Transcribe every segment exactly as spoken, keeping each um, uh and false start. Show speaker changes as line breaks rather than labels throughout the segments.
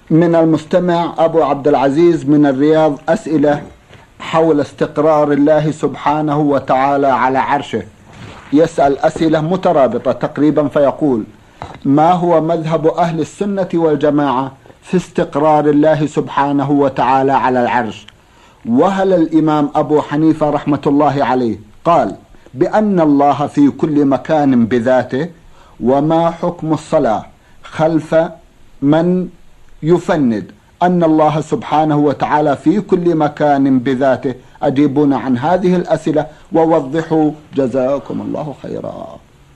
من المستمع أبو عبد العزيز من الرياض أسئلة حول استقرار الله سبحانه وتعالى على عرشه. يسأل أسئلة مترابطة تقريبا فيقول: ما هو مذهب أهل السنة والجماعة في استقرار الله سبحانه وتعالى على العرش؟ وهل الإمام أبو حنيفة رحمة الله عليه قال بأن الله في كل مكان بذاته؟ وما حكم الصلاة خلف من يفند أن الله سبحانه وتعالى في كل مكان بذاته؟ أجيبونا عن هذه الأسئلة ووضحوا جزاكم الله خيرا.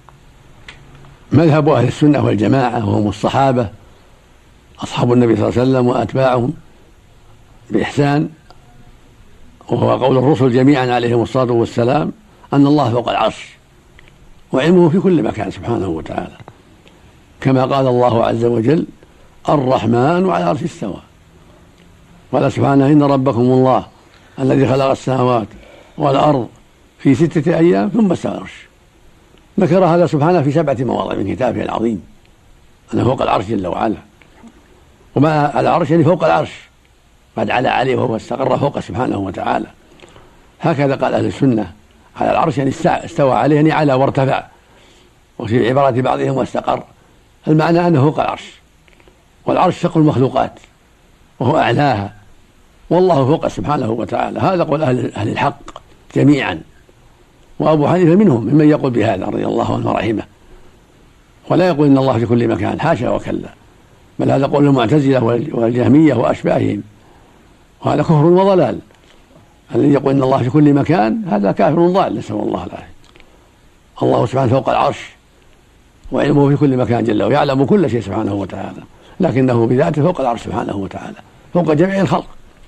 مذهب أهل السنة والجماعة وهم الصحابة أصحاب النبي صلى الله عليه وسلم وأتباعهم بإحسان، وهو قول الرسل جميعا عليهم الصلاة والسلام، أن الله فوق العرش وعلمه في كل مكان سبحانه وتعالى، كما قال الله عز وجل: الرحمن على العرش استوى. قال سبحانه: إن ربكم الله الذي خلق السماوات والأرض في ستة أيام ثم استوى على العرش. ذكر هذا سبحانه في سبعة مواضع من كتابه العظيم، أنه فوق العرش جل وعلا. وما على العرش يعني فوق العرش، قد علا عليه وهو استقر فوق سبحانه وتعالى. هكذا قال أهل السنة: على العرش يعني استوى عليه يعني على وارتفع. وفي عبارة بعضهم واستقر، المعنى أنه فوق العرش، والعرش سقف المخلوقات وهو أعلاها، والله فوق سبحانه وتعالى. هذا قول أهل, أهل الحق جميعا، وأبو حنيفة منهم ممن يقول بهذا رضي الله عنه ورحمه، ولا يقول إن الله في كل مكان، حاشا وكلا، بل هذا قول المعتزلة والجهمية وأشباههم، وهذا كفر وضلال. الذي يقول إن الله في كل مكان هذا كافر ضال، نسأل الله العافية. الله سبحانه فوق العرش وعلمه في كل مكان جل ويعلم كل شيء سبحانه وتعالى، لكنه بذاته فوق العرش سبحانه وتعالى، فوق جميع الخلق.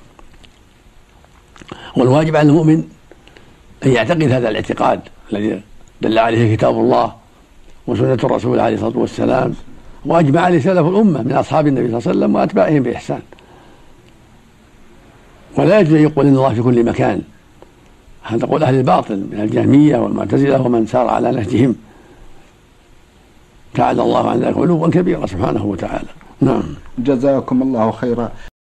والواجب على المؤمن أن يعتقد هذا الاعتقاد الذي دل عليه كتاب الله وسنة الرسول عليه الصلاة والسلام، وأجمع عليه سلف الأمة من أصحاب النبي صلى الله عليه وسلم وأتباعهم بإحسان. ولا يجوز أن يقول إن الله في كل مكان، هذا قول أهل الباطل من الجهمية والمعتزلة ومن سار على نهجهم، تعالى الله عن ذلك علوا كبيرا سبحانه وتعالى. نعم،
جزاكم الله خيرا.